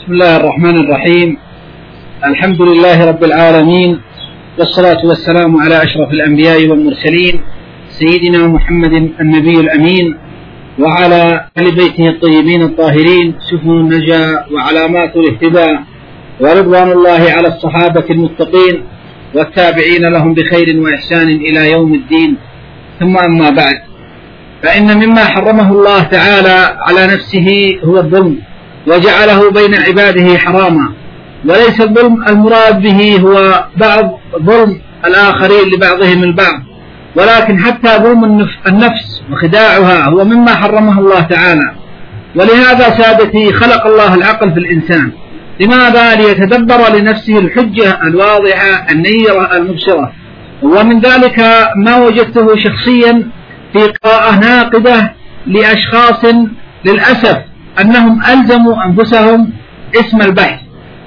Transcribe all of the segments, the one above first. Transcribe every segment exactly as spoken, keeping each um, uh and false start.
بسم الله الرحمن الرحيم. الحمد لله رب العالمين، والصلاة والسلام على أشرف الأنبياء والمرسلين سيدنا محمد النبي الأمين، وعلى آل بيته الطيبين الطاهرين سفن النجاة وعلامات الاهتداء، ورضوان الله على الصحابة المتقين والتابعين لهم بخير وإحسان إلى يوم الدين. ثم أما بعد، فإن مما حرمه الله تعالى على نفسه هو الظلم، وجعله بين عباده حراما. وليس الظلم المراد به هو بعض ظلم الآخرين لبعضهم البعض، ولكن حتى ظلم النفس وخداعها هو مما حرمه الله تعالى. ولهذا سادتي خلق الله العقل في الإنسان. لماذا؟ ليتدبر لنفسه الحجة الواضحة النيرة المبصرة. ومن ذلك ما وجدته شخصيا في قراءة ناقدة لأشخاص للأسف أنهم ألزموا أنفسهم اسم البحث،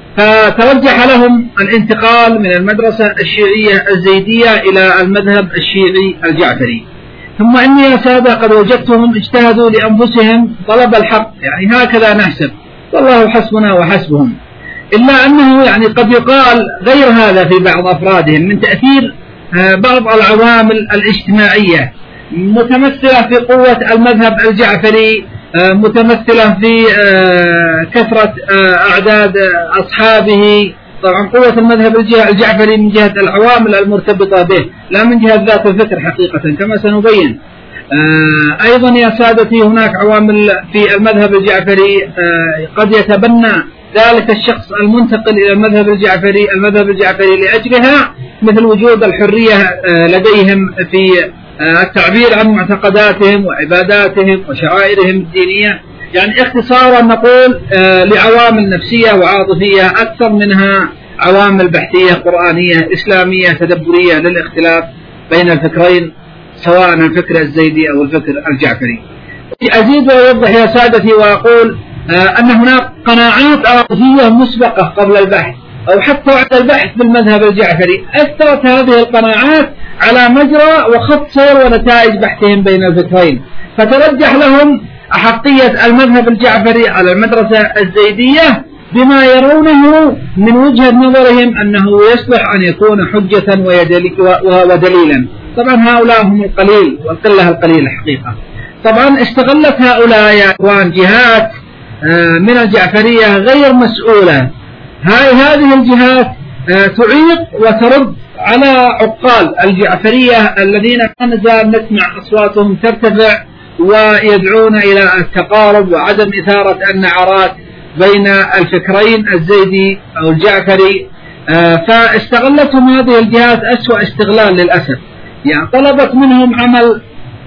فترجح لهم الانتقال من المدرسة الشيعية الزيدية إلى المذهب الشيعي الجعفري. ثم إني يا سادة قد وجدتهم اجتهدوا لأنفسهم طلب الحق، يعني هكذا نحسب، والله حسبنا وحسبهم. إلا أنه يعني قد يقال غير هذا في بعض أفرادهم من تأثير بعض العوامل الاجتماعية، متمثلة في قوة المذهب الجعفري، متمثلة في كثرة أعداد أصحابه. طبعا قوة المذهب الجعفري من جهة العوامل المرتبطة به، لا من جهة ذات الفكر حقيقة كما سنبين. أيضا يا سادتي هناك عوامل في المذهب الجعفري قد يتبنى ذلك الشخص المنتقل إلى المذهب الجعفري المذهب الجعفري لأجلها، مثل وجود الحرية لديهم في التعبير عن معتقداتهم وعباداتهم وشعائرهم الدينية. يعني اختصارا نقول لعوامل نفسية وعاطفية أكثر منها عوامل بحثية قرآنية إسلامية تدبرية للاختلاف بين الفكرين، سواء الفكر الزيدي أو الفكر الجعفري. أزيد وأوضح يا سادتي وأقول أن هناك قناعات عاطفية مسبقة قبل البحث أو حتى بعد البحث بالمذهب الجعفري، أثرت هذه القناعات على مجرى وخط سير ونتائج بحثهم بين الفكرين، فترجح لهم أحقية المذهب الجعفري على المدرسة الزيدية بما يرونه من وجهة نظرهم أنه يصلح أن يكون حجة ودليلا. طبعا هؤلاء هم القليل والقلة القليلة حقيقة. طبعا استغلت هؤلاء يا أخوان جهات من الجعفرية غير مسؤولة. هاي هذه الجهات تعيق وترد على عقال الجعفرية الذين لا نزال نسمع أصواتهم ترتفع ويدعون إلى التقارب وعدم إثارة النعرات بين الفكرين الزيدي أو الجعفري. فاستغلتهم هذه الجهات أسوأ استغلال للأسف. يعني طلبت منهم عمل،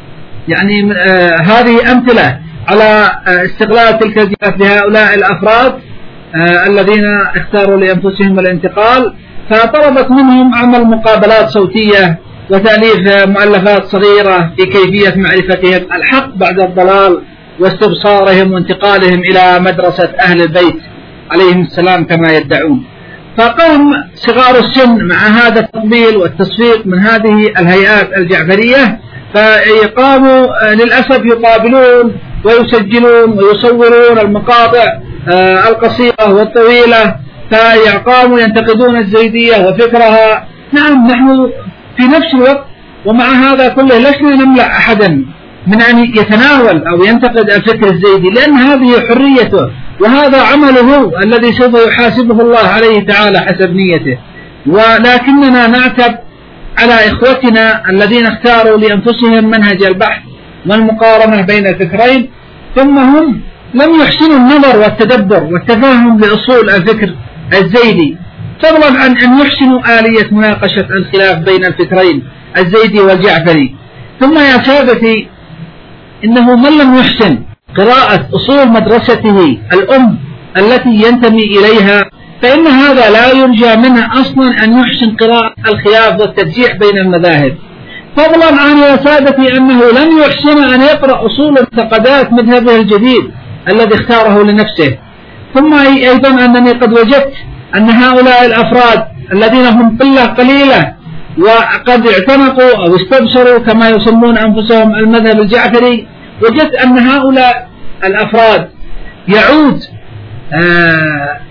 يعني هذه أمثلة على استغلال تلك الجهات لهؤلاء الأفراد الذين اختاروا لأنفسهم الانتقال. فطلبت منهم عمل مقابلات صوتية وتأليف مؤلفات صغيرة في كيفية معرفتهم الحق بعد الضلال واستبصارهم وانتقالهم إلى مدرسة أهل البيت عليهم السلام كما يدعون. فقام صغار السن مع هذا التطبيل والتصفيق من هذه الهيئات الجعفرية، فيقاموا للأسف يقابلون ويسجلون ويصورون المقاطع القصيرة والطويلة، فيقاموا ينتقدون الزيدية وفكرها. نعم، نحن في نفس الوقت ومع هذا كله لسنا نمنع أحدا من أن يتناول أو ينتقد الفكر الزيدي، لأن هذه حريته وهذا عمله الذي سوف يحاسبه الله عليه تعالى حسب نيته. ولكننا نعتب على إخوتنا الذين اختاروا لأنفسهم منهج البحث والمقارنة بين الفكرين، ثم هم لم يحسنوا النظر والتدبر والتفاهم لأصول الفكر الزيدي، فضلا عن أن يحسنوا آلية مناقشة الخلاف بين الفكرين الزيدي والجعفري. ثم يا سادتي، إنه من لم يحسن قراءة أصول مدرسته الأم التي ينتمي إليها، فإن هذا لا يرجى منه أصلا أن يحسن قراءة الخلاف والترجيح بين المذاهب، فضلا عن يا سادتي أنه لم يحسن أن يقرأ أصول انتقادات مذهبه الجديد الذي اختاره لنفسه. ثم أيضا أنني قد وجدت أن هؤلاء الأفراد الذين هم قلة قليلة وقد اعتنقوا أو استبصروا كما يسمون أنفسهم المذهب الجعفري، وجدت أن هؤلاء الأفراد يعود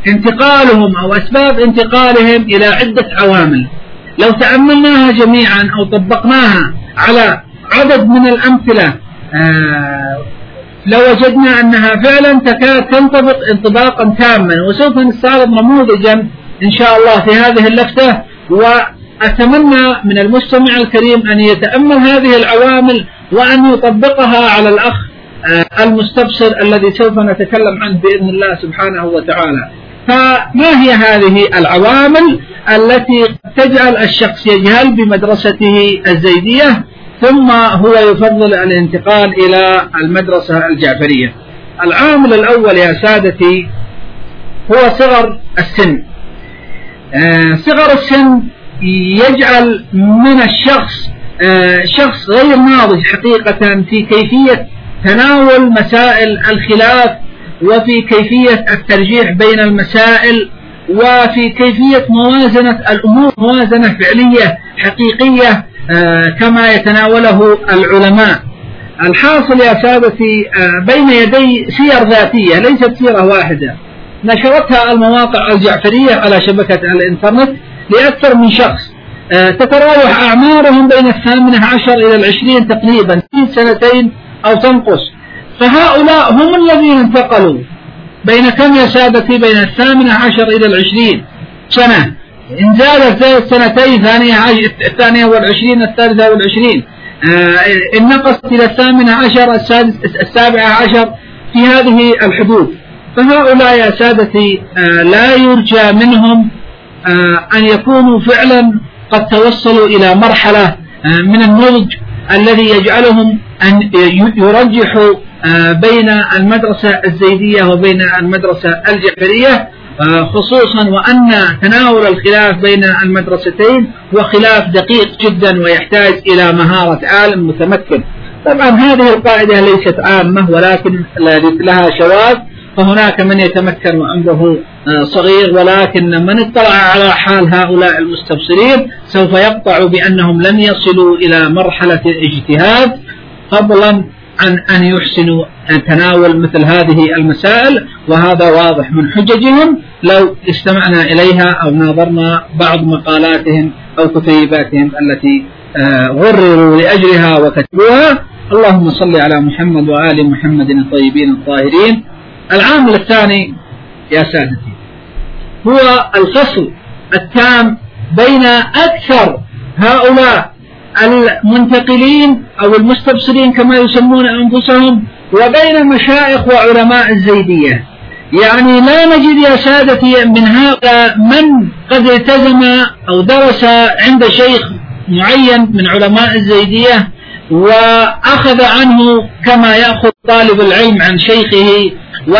انتقالهم أو أسباب انتقالهم إلى عدة عوامل. لو تأملناها جميعا أو طبقناها على عدد من الأمثلة آه لوجدنا أنها فعلا تكاد تنطبق انطباقا تاما، وسوف نستعرض نموذجا إن شاء الله في هذه اللفتة، وأتمنى من المستمع الكريم أن يتأمل هذه العوامل وأن يطبقها على الأخ المستبصر الذي سوف نتكلم عنه بإذن الله سبحانه وتعالى. فما هي هذه العوامل التي تجعل الشخص يجهل بمدرسته الزيدية ثم هو يفضل الانتقال إلى المدرسة الجعفرية؟ العامل الأول يا سادتي هو صغر السن. آه صغر السن يجعل من الشخص آه شخص غير ناضج حقيقة في كيفية تناول مسائل الخلاف، وفي كيفية الترجيح بين المسائل، وفي كيفية موازنة الأمور موازنة فعلية حقيقية آه كما يتناوله العلماء. الحاصل يا سادتي آه بين يدي سير ذاتية ليست سيرة واحدة نشرتها المواقع الجعفرية على شبكة الإنترنت لأكثر من شخص، آه تتراوح أعمارهم بين الثامنة عشر إلى العشرين تقريبا في سنتين أو تنقص. فهؤلاء هم الذين انتقلوا بين كم يا سادتي؟ بين الثامنة عشر إلى العشرين سنة. إن زادت السنتين الثانية والعشرين الثالثة والعشرين، آه إن نقصت إلى الثامنة عشر السابعة عشر في هذه الحدود. فهؤلاء يا سادتي آه لا يرجى منهم آه أن يكونوا فعلا قد توصلوا إلى مرحلة آه من النضج الذي يجعلهم أن يرجحوا بين المدرسة الزيدية وبين المدرسة الجعفرية، خصوصا وأن تناول الخلاف بين المدرستين هو خلاف دقيق جدا ويحتاج إلى مهارة عالم متمكن. طبعا هذه القاعدة ليست عامة ولكن لها شواذ، فهناك من يتمكن وعمره صغير، ولكن من اطلع على حال هؤلاء المستبصرين سوف يقطع بأنهم لن يصلوا إلى مرحلة الاجتهاد فضلا عن أن يحسنوا تناول مثل هذه المسائل، وهذا واضح من حججهم لو استمعنا إليها أو ناظرنا بعض مقالاتهم أو كتيباتهم التي غرروا لأجلها وكتبوها. اللهم صل على محمد وآل محمد الطيبين الطاهرين. العامل الثاني يا سادتي هو الفصل التام بين أكثر هؤلاء المنتقلين أو المستبصرين كما يسمون أنفسهم وبين مشايخ وعلماء الزيدية. يعني لا نجد يا سادتي من هؤلاء من قد التزم أو درس عند شيخ معين من علماء الزيدية وأخذ عنه كما يأخذ طالب العلم عن شيخه،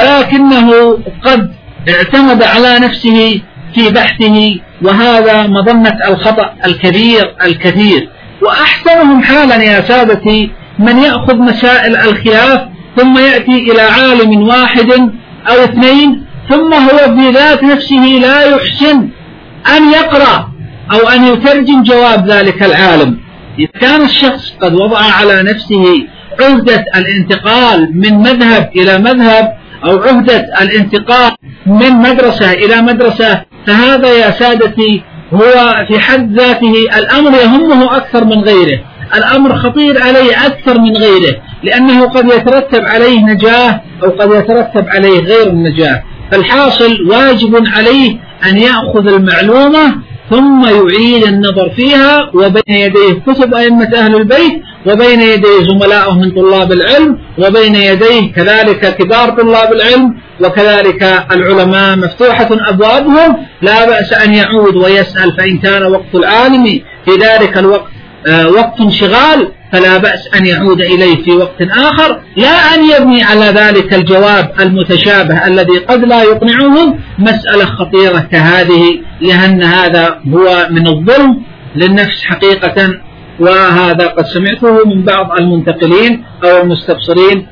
ولكنه قد اعتمد على نفسه في بحثه، وهذا مظنة الخطأ الكبير الكثير. وأحسنهم حالا يا سادتي من يأخذ مسائل الخلاف ثم يأتي إلى عالم واحد أو اثنين ثم هو بذات نفسه لا يحسن أن يقرأ أو أن يترجم جواب ذلك العالم. إذا كان الشخص قد وضع على نفسه عهدة الانتقال من مذهب إلى مذهب أو عهدة الانتقال من مدرسة إلى مدرسة، فهذا يا سادتي هو في حد ذاته الأمر يهمه أكثر من غيره، الأمر خطير عليه أكثر من غيره، لأنه قد يترتب عليه نجاة أو قد يترتب عليه غير النجاة. فالحاصل واجب عليه أن يأخذ المعلومة ثم يعيد النظر فيها، وبين يديه كتب أئمة أهل البيت، وبين يديه زملائه من طلاب العلم، وبين يديه كذلك كبار طلاب العلم، وكذلك العلماء مفتوحة أبوابهم، لا بأس أن يعود ويسأل، فإن كان وقت العالم في ذلك الوقت وقت انشغال فلا بأس أن يعود إليه في وقت آخر، لا أن يبني على ذلك الجواب المتشابه الذي قد لا يقنعهم مسألة خطيرة كهذه، لأن هذا هو من الظلم للنفس حقيقة، وهذا قد سمعته من بعض المنتقلين أو المستبصرين،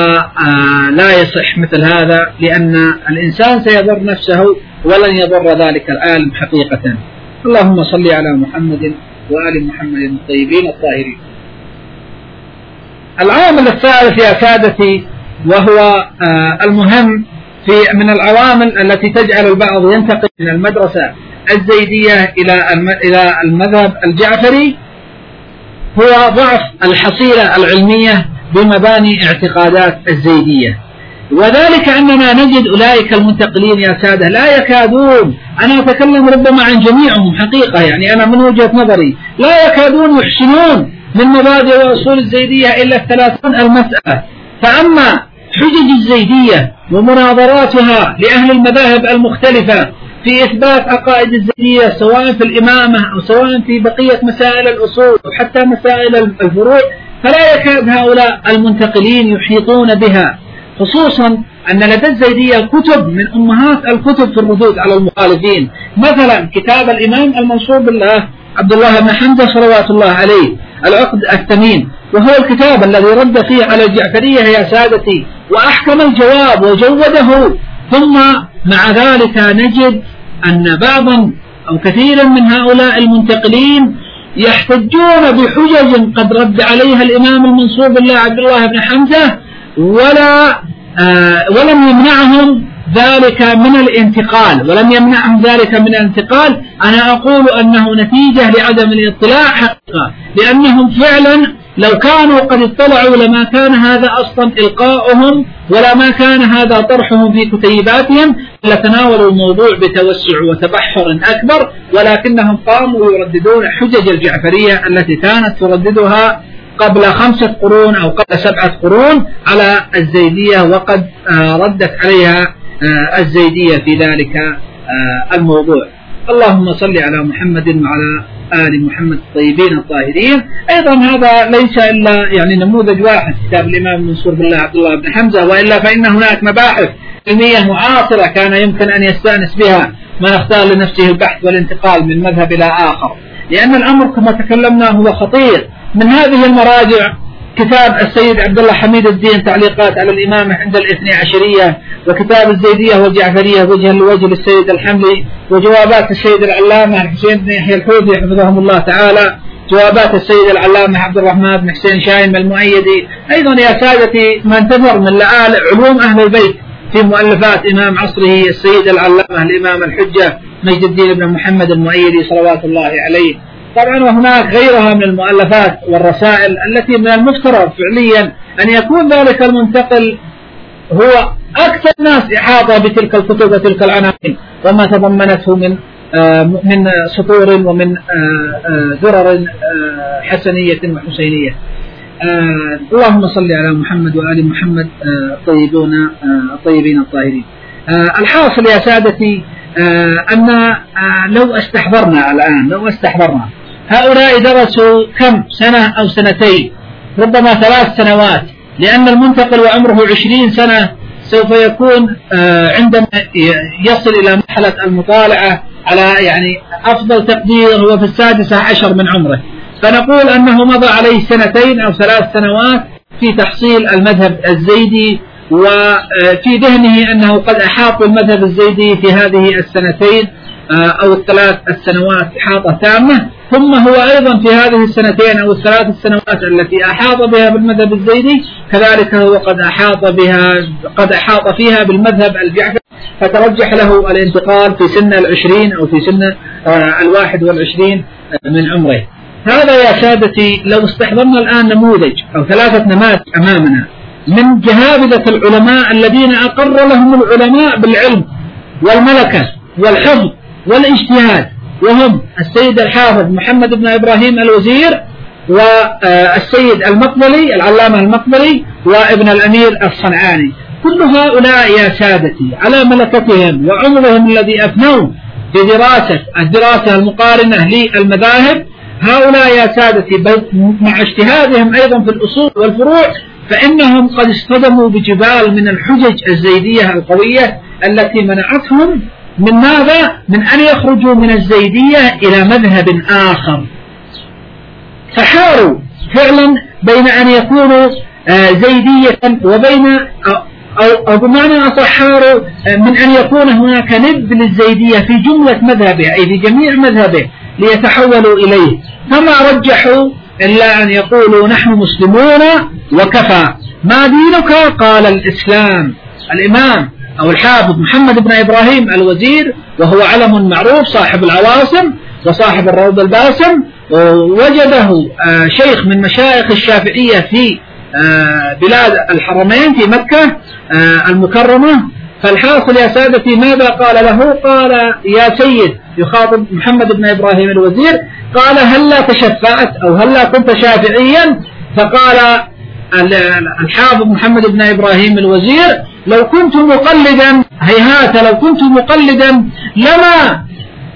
ولا يصح مثل هذا، لأن الإنسان سيضر نفسه ولن يضر ذلك العالم حقيقة. اللهم صل على محمد وآل محمد الطيبين الطاهرين. العامل الثالث يا سادتي وهو المهم في من العوامل التي تجعل البعض ينتقل من المدرسة الزيدية إلى إلى المذهب الجعفري هو ضعف الحصيلة العلمية بمباني اعتقادات الزيدية، وذلك أننا نجد أولئك المنتقلين يا سادة لا يكادون، أنا أتكلم ربما عن جميعهم حقيقة، يعني أنا من وجهة نظري لا يكادون يحسنون من مبادئ وأصول الزيدية إلا الثلاثون المسألة. فأما حجج الزيدية ومناظراتها لأهل المذاهب المختلفة في إثبات عقائد الزيدية سواء في الإمامة أو سواء في بقية مسائل الأصول وحتى مسائل الفروع، فلا يكاد هؤلاء المنتقلين يحيطون بها، خصوصا أن لدى الزيدية كتب من أمهات الكتب في الردود على المخالفين، مثلا كتاب الإمام المنصور بالله عبد الله بن حمزة صلوات الله عليه العقد الثمين، وهو الكتاب الذي رد فيه على الجعفرية يا سادتي وأحكم الجواب وجوده. ثم مع ذلك نجد أن بعضا أو كثيرا من هؤلاء المنتقلين يحتجون بحجج قد رد عليها الإمام المنصور بالله عبد الله بن حمزة ولا آه ولم يمنعهم ذلك من الانتقال ولم يمنعهم ذلك من الانتقال. أنا أقول أنه نتيجة لعدم الاطلاع حقيقة، لأنهم فعلا لو كانوا قد اطلعوا لما كان هذا أصلا إلقاؤهم ولا ما كان هذا طرحهم في كتيباتهم، لتناولوا الموضوع بتوسع وتبحر أكبر، ولكنهم قاموا يرددون حجج الجعفرية التي كانت ترددها قبل خمسة قرون أو قبل سبعة قرون على الزيدية، وقد ردت عليها الزيدية في ذلك الموضوع. اللهم صل على محمد وعلى آل محمد الطيبين الطاهرين. أيضا هذا ليس إلا يعني نموذج واحد، كتاب الإمام المنصور بالله عبد الله بن حمزة، وإلا فإن هناك مباحث علمية معاصرة كان يمكن أن يستأنس بها من اختار لنفسه البحث والانتقال من مذهب إلى آخر، لأن الأمر كما تكلمنا هو خطير. من هذه المراجع كتاب السيد عبد الله حميد الدين تعليقات على الإمامة عند الاثني عشرية، وكتاب الزيدية والجعفرية وجها لوجه للسيد الحملي، وجوابات السيد العلامة الحسين بن يحيى الحوثي حفظهم الله تعالى، جوابات السيد العلامة عبد الرحمن بن حسين شايم المؤيدي. أيضا يا سادتي ما انتظر من لآل علوم أهل البيت في مؤلفات إمام عصره السيد العلامة الإمام الحجة مجد الدين بن محمد المؤيدي صلوات الله عليه. طبعا وهناك غيرها من المؤلفات والرسائل التي من المفترض فعليا أن يكون ذلك المنتقل هو أكثر الناس إحاطة بتلك الكتب وتلك العناوين وما تضمنته من من سطور ومن درر حسنية وحسينية. اللهم صل على محمد وآل محمد الطيبون الطيبين الطاهرين. الحاصل يا سادتي أن لو استحضرنا الآن لو استحضرنا هؤلاء درسوا كم سنة أو سنتين، ربما ثلاث سنوات، لأن المنتقل وعمره عشرين سنة سوف يكون عندما يصل إلى مرحلة المطالعة على يعني أفضل تقدير هو في السادسة عشر من عمره، فنقول أنه مضى عليه سنتين أو ثلاث سنوات في تحصيل المذهب الزيدي، وفي ذهنه أنه قد أحاط بالمذهب الزيدي في هذه السنتين أو الثلاث السنوات إحاطة تامة، ثم هو أيضا في هذه السنتين أو الثلاث السنوات التي أحاط بها بالمذهب الزيدي كذلك هو قد أحاط بها قد أحاط فيها بالمذهب الجعفري، فترجح له الانتقال في سن العشرين أو في سن الواحد والعشرين من عمره. هذا يا سادتي لو استحضرنا الآن نموذج أو ثلاثة نماذج أمامنا من جهابذة العلماء الذين أقر لهم العلماء بالعلم والملكة والحفظ والاجتهاد، وهم السيد الحافظ محمد بن إبراهيم الوزير والسيد المقبلي العلامة المقبلي وابن الأمير الصنعاني. كل هؤلاء يا سادتي على ملكتهم وعمرهم الذي أفنوا في دراسة الدراسة المقارنة للمذاهب، هؤلاء يا سادتي مع اجتهادهم أيضا في الأصول والفروع فإنهم قد اصطدموا بجبال من الحجج الزيدية القوية التي منعتهم من ماذا؟ من أن يخرجوا من الزيدية إلى مذهب آخر، فحاروا فعلا بين أن يكونوا زيدية وبين أو, أو بمعنى أصح حاروا من أن يكون هناك ند للزيدية في جملة مذهبه أي في جميع مذهبه ليتحولوا إليه، فما رجحوا إلا أن يقولوا نحن مسلمون وكفى. ما دينك؟ قال الإسلام. الإمام أو الحافظ محمد بن إبراهيم الوزير، وهو علم معروف صاحب العواصم وصاحب الروض الباسم، وجده شيخ من مشايخ الشافعية في بلاد الحرمين في مكة المكرمة. فالحاصل يا سادتي ماذا قال له؟ قال: يا سيد، يخاطب محمد بن إبراهيم الوزير، قال: هلا تشفعت أو هلا كنت شافعيا؟ فقال الحافظ محمد بن إبراهيم الوزير: لو كنت مقلدا، هيهات لو كنت مقلدا لما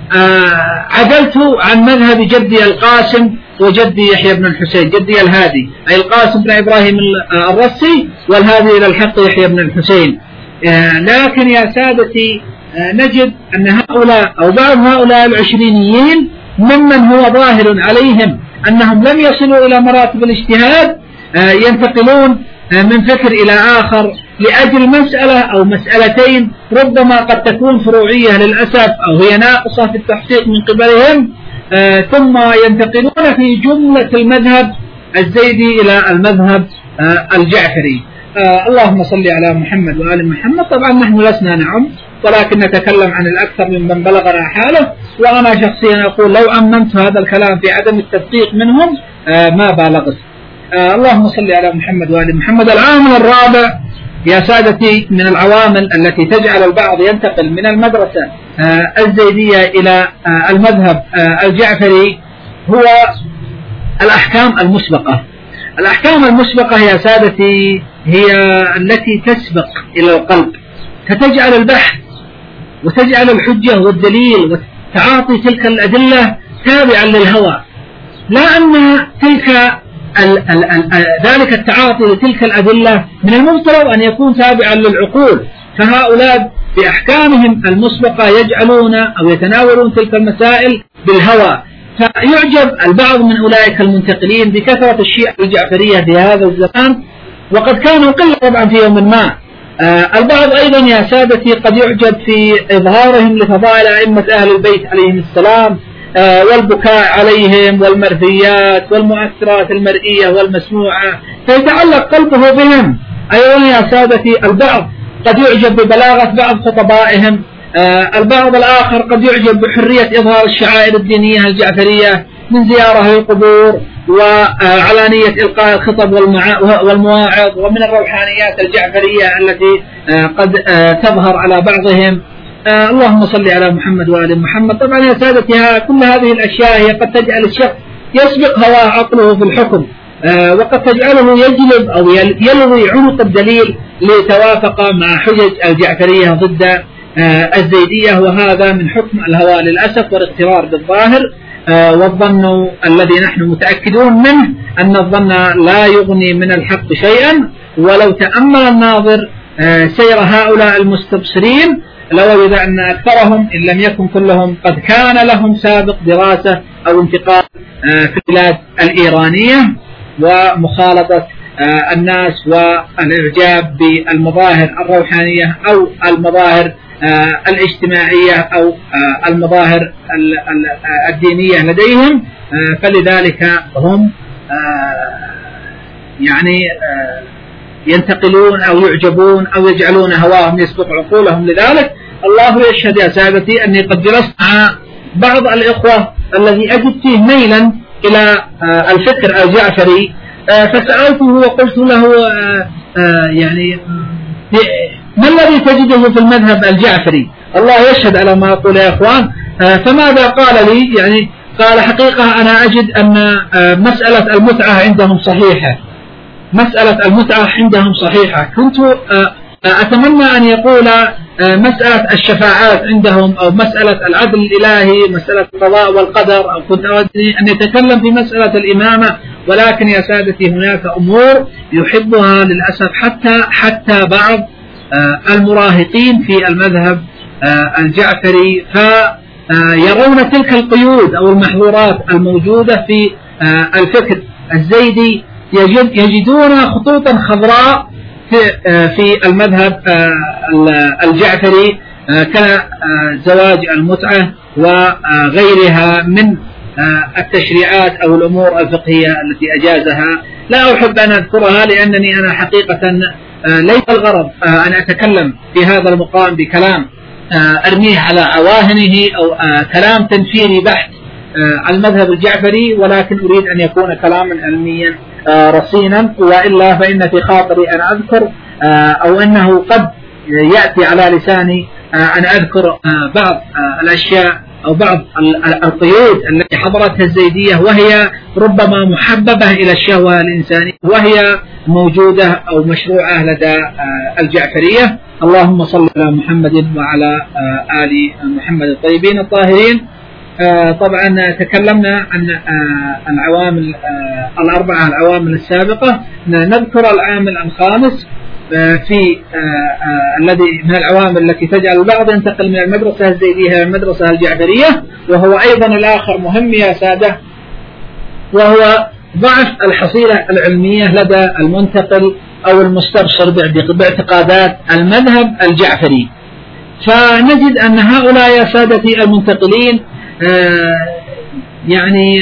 عدلت عن مذهب جدي القاسم وجدي يحيى بن الحسين، جدي الهادي أي القاسم بن إبراهيم الرسي، والهادي إلى الحق يحيى بن الحسين. لكن يا سادتي نجد أن هؤلاء أو بعض هؤلاء العشرينيين ممن هو ظاهر عليهم أنهم لم يصلوا إلى مراتب الاجتهاد ينتقلون من فكر إلى آخر لأجل مسألة أو مسألتين ربما قد تكون فروعية للأسف أو هي ناقصة في التحقيق من قبلهم، ثم ينتقلون في جملة المذهب الزيدي إلى المذهب الجعفري. اللهم صل على محمد وآل محمد. طبعا نحن لسنا نعم، ولكن نتكلم عن الأكثر ممن بلغنا حاله، وأنا شخصيا أقول لو أمنت هذا الكلام في عدم التدقيق منهم ما بالغت. اللهم صل على محمد وآل محمد. العامل الرابع يا سادتي من العوامل التي تجعل البعض ينتقل من المدرسة الزيدية إلى المذهب الجعفري هو الأحكام المسبقة. الأحكام المسبقة يا سادتي هي التي تسبق إلى القلب، فتجعل البحث وتجعل الحجة والدليل وتعاطي تلك الأدلة تابعا للهوى، لا أن تلك ال ال ال ذلك التعاطي لتلك الأدلة من المفترض أن يكون تابعا للعقول. فهؤلاء بأحكامهم المسبقة يجعلون أو يتناولون تلك المسائل بالهوى، فيعجب البعض من أولئك المنتقلين بكثرة الشيعة الجعفرية في هذا الزمان، وقد كانوا قلة طبعا في يوم ما. آه البعض أيضا يا سادتي قد يعجب في إظهارهم لفضائل أئمة أهل البيت عليهم السلام آه والبكاء عليهم والمرثيات والمؤثرات المرئية والمسموعة، فيتعلق قلبه بهم. أيضا يا سادتي البعض قد يعجب ببلاغة بعض خطبائهم، آه البعض الآخر قد يعجب بحرية إظهار الشعائر الدينية الجعفرية من زيارة للقبور وعلانية إلقاء الخطب والمواعظ، ومن الروحانيات الجعفرية التي آه قد آه تظهر على بعضهم. آه اللهم صل على محمد وآل محمد. طبعا يا سادتي كل هذه الأشياء هي قد تجعل الشخص يسبق هواه عقله في الحكم، آه وقد تجعله يجلب أو يلوي عنق الدليل ليتوافق مع حجج الجعفرية ضد آه الزيدية، وهذا من حكم الهوى للأسف والاغترار بالظاهر. آه والظن الذي نحن متأكدون منه أن الظن لا يغني من الحق شيئا، ولو تأمل الناظر آه سير هؤلاء المستبصرين لوجد أن أكثرهم إن لم يكن كلهم قد كان لهم سابق دراسة أو انتقال آه في البلاد الإيرانية ومخالطة آه الناس والإعجاب بالمظاهر الروحانية أو المظاهر آه الاجتماعية أو آه المظاهر الدينية لديهم، آه فلذلك هم آه يعني آه ينتقلون أو يعجبون أو يجعلون هواهم يسبق عقولهم. لذلك الله يشهد يا سادتي أني قد جلست مع بعض الإخوة الذي أجد فيه ميلا إلى آه الفكر الجعفري، آه فسألته وقلت له آه آه يعني ما الذي تجده في المذهب الجعفري؟ الله يشهد على ما أقول يا إخوان. آه فماذا قال لي؟ يعني قال حقيقة أنا أجد أن آه مسألة المتعة عندهم صحيحة، مسألة المتعة عندهم صحيحة. كنت آه أتمنى أن يقول آه مسألة الشفاعات عندهم أو مسألة العدل الإلهي، مسألة القضاء والقدر، أو كنت أود أن يتكلم في مسألة الإمامة، ولكن يا سادتي هناك أمور يحبها للأسف حتى حتى بعض آه المراهقين في المذهب آه الجعفري، فيرون تلك القيود أو المحظورات الموجودة في آه الفكر الزيدي، يجد يجدون خطوطا خضراء في آه في المذهب آه الجعفري آه كزواج المتعة وغيرها من التشريعات أو الأمور الفقهية التي أجازها. لا أحب أن أذكرها لأنني أنا حقيقة ليس الغرض أن أتكلم في هذا المقام بكلام أرميه على عواهنه أو كلام تنفيري بحت على المذهب الجعفري، ولكن أريد أن يكون كلاما علميا رصينا، وإلا فإن في خاطري أن أذكر أو أنه قد يأتي على لساني أن أذكر بعض الأشياء أو بعض القيود التي حضرتها الزيدية، وهي ربما محببة إلى الشهوة الإنسانية، وهي موجودة أو مشروعة لدى الجعفرية. اللهم صل على محمد وعلى آل محمد الطيبين الطاهرين. طبعا تكلمنا عن العوامل الأربعة العوامل السابقة، نذكر العامل الخامس في الذي من العوامل التي تجعل البعض ينتقل من المدرسة الزيدية إلى المدرسة الجعفرية، وهو أيضا الآخر مهم يا سادة، وهو ضعف الحصيلة العلمية لدى المنتقل أو المستبصر باعتقادات المذهب الجعفري. فنجد أن هؤلاء يا سادتي المنتقلين يعني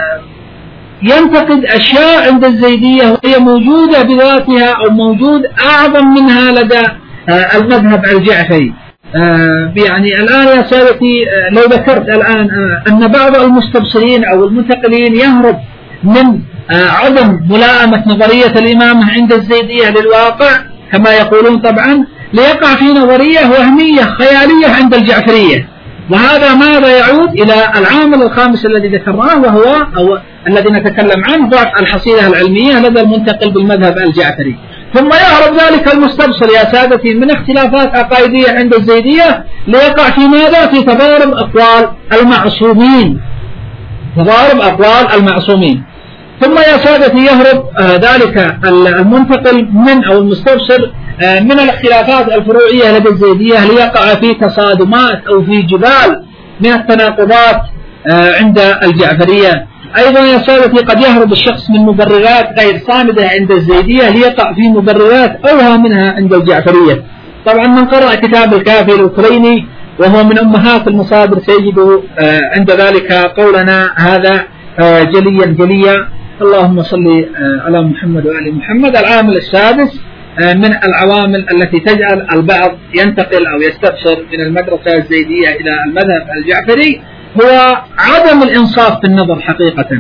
ينتقد أشياء عند الزيدية وهي موجودة بذاتها أو موجود أعظم منها لدى المذهب الجعفري. يعني الآن يا سادتي لو ذكرت الآن أن بعض المستبصرين أو المنتقلين يهرب من عدم ملائمة نظرية الإمامة عند الزيدية للواقع كما يقولون طبعا، ليقع في نظرية وهمية خيالية عند الجعفرية، وهذا ماذا يعود إلى العامل الخامس الذي ذكرناه، وهو أو الذي نتكلم عنه ضعف الحصيلة العلمية لدى المنتقل بالمذهب الجعفري. ثم يهرب ذلك المستبصر يا سادتي من اختلافات عقائدية عند الزيدية ليقع في ماذا؟ في تضارب أقوال المعصومين، تضارب أقوال المعصومين. ثم يا سادتي يهرب ذلك المنتقل من أو المستبصر من الاختلافات الفروعية لدى الزيدية ليقع في تصادمات أو في جبال من التناقضات عند الجعفرية. أيضا يا سادتي قد يهرب الشخص من مبررات غير صامدة عند الزيدية ليقع في مبررات أوهى منها عند الجعفرية. طبعا من قرأ كتاب الكافي الكليني وهو من أمهات المصادر سيجد عند ذلك قولنا هذا جليا جليا. اللهم صل على محمد وآل محمد. العامل السادس من العوامل التي تجعل البعض ينتقل أو يستبصر من المدرسة الزيدية إلى المذهب الجعفري هو عدم الإنصاف في النظر حقيقة.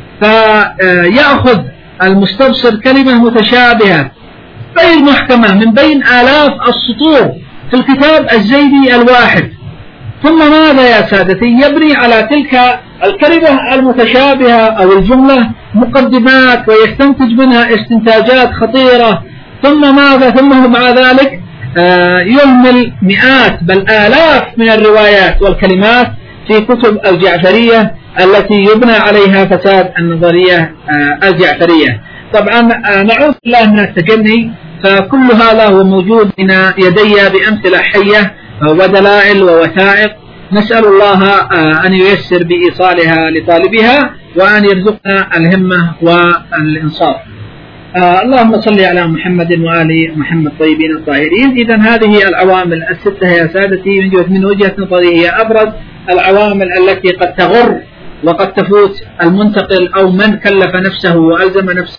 فيأخذ المستبصر كلمة متشابهة غير محكمة من بين آلاف السطور في الكتاب الزيدي الواحد، ثم ماذا يا سادتي؟ يبني على تلك الكلمة المتشابهة أو الجملة مقدمات ويستنتج منها استنتاجات خطيرة، ثم ماذا؟ ثم مع ذلك يهمل مئات بل آلاف من الروايات والكلمات في كتب الجعفرية التي يبنى عليها فساد النظرية الجعفرية. طبعا نعوذ بالله من التجني، فكل هذا هو موجود بين يدي بأمثلة حية ودلائل ووثائق، نسأل الله أن ييسر بإيصالها لطالبها وأن يرزقنا الهمة والإنصاف. آه اللهم صل على محمد وآل محمد طيبين الطاهرين. إذن هذه العوامل الستة يا سادتي من وجهة نظري هي أبرز العوامل التي قد تغر وقد تفوت المنتقل أو من كلف نفسه وألزم نفسه